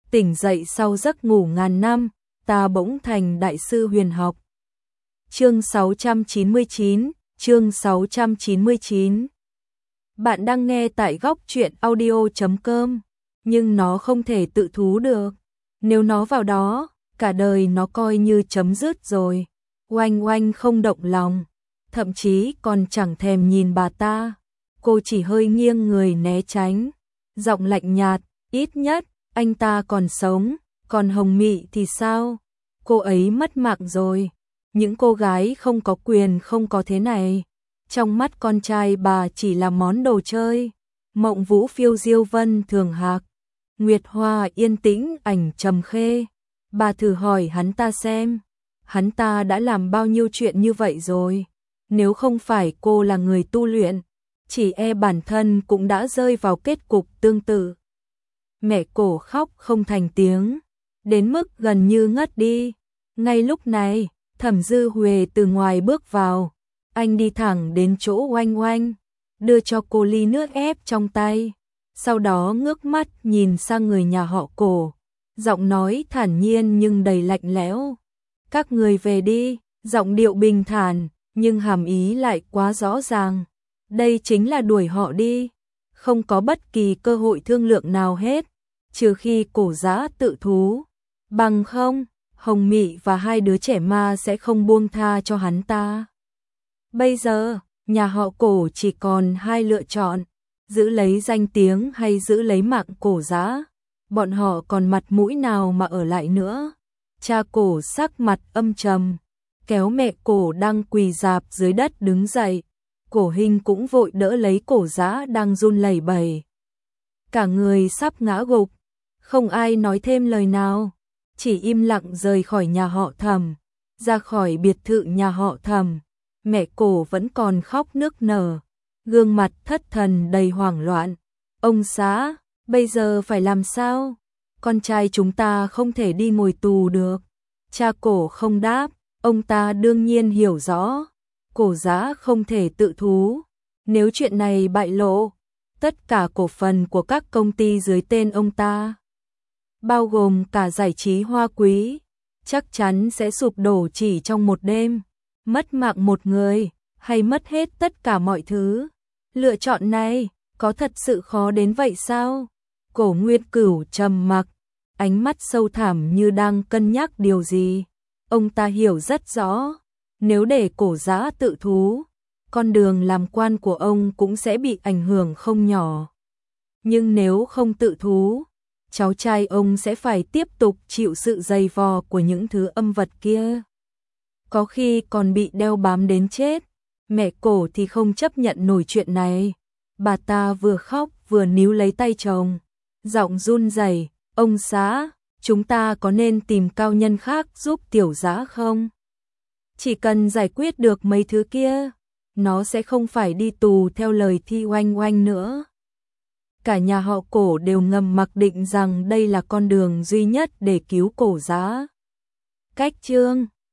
tỉnh dậy sau giấc ngủ ngàn năm, ta bỗng thành đại sư huyền học. Chương 699, chương 699. Bạn đang nghe tại góc truyện audio.com, nhưng nó không thể tự thú được. Nếu nó vào đó, cả đời nó coi như chấm dứt rồi. Oanh Oanh không động lòng, thậm chí còn chẳng thèm nhìn bà ta. Cô chỉ hơi nghiêng người né tránh, giọng lạnh nhạt, ít nhất anh ta còn sống, còn Hồng Mị thì sao? Cô ấy mất mạng rồi. Những cô gái không có quyền không có thế này. Trong mắt con trai bà chỉ là món đồ chơi. Mộng Vũ phiêu diêu vân thường hạc, Nguyệt Hoa yên tĩnh ảnh trầm khê. Bà thử hỏi hắn ta xem, hắn ta đã làm bao nhiêu chuyện như vậy rồi. Nếu không phải cô là người tu luyện, chỉ e bản thân cũng đã rơi vào kết cục tương tự. Mẹ Cổ khóc không thành tiếng, đến mức gần như ngất đi. Ngay lúc này, Thẩm Dư Huệ từ ngoài bước vào. Anh đi thẳng đến chỗ Oanh Oanh, đưa cho cô ly nước ép trong tay. Sau đó ngước mắt nhìn sang người nhà họ Cổ, giọng nói thản nhiên nhưng đầy lạnh lẽo. Các người về đi, giọng điệu bình thản, nhưng hàm ý lại quá rõ ràng. Đây chính là đuổi họ đi, không có bất kỳ cơ hội thương lượng nào hết, trừ khi Cổ Dã tự thú. Bằng không, Hồng Mị và hai đứa trẻ ma sẽ không buông tha cho hắn ta. Bây giờ, nhà họ Cổ chỉ còn hai lựa chọn, giữ lấy danh tiếng hay giữ lấy mạng Cổ Dã. Bọn họ còn mặt mũi nào mà ở lại nữa. Cha Cổ sắc mặt âm trầm, kéo mẹ Cổ đang quỳ rạp dưới đất đứng dậy. Cổ Hinh cũng vội đỡ lấy Cổ Dã đang run lẩy bẩy. Cả người sắp ngã gục, không ai nói thêm lời nào, chỉ im lặng rời khỏi nhà họ Thẩm, ra khỏi biệt thự nhà họ Thẩm. Mẹ Cổ vẫn còn khóc nức nở, gương mặt thất thần đầy hoảng loạn. Ông xã, bây giờ phải làm sao? Con trai chúng ta không thể đi ngồi tù được. Cha Cổ không đáp, ông ta đương nhiên hiểu rõ. Cổ Dã không thể tự thú. Nếu chuyện này bại lộ, tất cả cổ phần của các công ty dưới tên ông ta, bao gồm cả giải trí Hoa Quý, chắc chắn sẽ sụp đổ chỉ trong một đêm. Mất mạng một người, hay mất hết tất cả mọi thứ. Lựa chọn này, có thật sự khó đến vậy sao? Cổ Nguyên Cửu trầm mặc, ánh mắt sâu thẳm như đang cân nhắc điều gì. Ông ta hiểu rất rõ, nếu để Cổ Dã tự thú, con đường làm quan của ông cũng sẽ bị ảnh hưởng không nhỏ. Nhưng nếu không tự thú, cháu trai ông sẽ phải tiếp tục chịu sự dày vò của những thứ âm vật kia. Có khi còn bị đeo bám đến chết. Mẹ Cổ thì không chấp nhận nổi chuyện này. Bà ta vừa khóc vừa níu lấy tay chồng, giọng run rẩy, ông xã, chúng ta có nên tìm cao nhân khác giúp Tiểu Dã không? Chỉ cần giải quyết được mấy thứ kia, nó sẽ không phải đi tù theo lời Thi Oanh Oanh nữa. Cả nhà họ Cổ đều ngầm mặc định rằng đây là con đường duy nhất để cứu Cổ Dã. Cách chương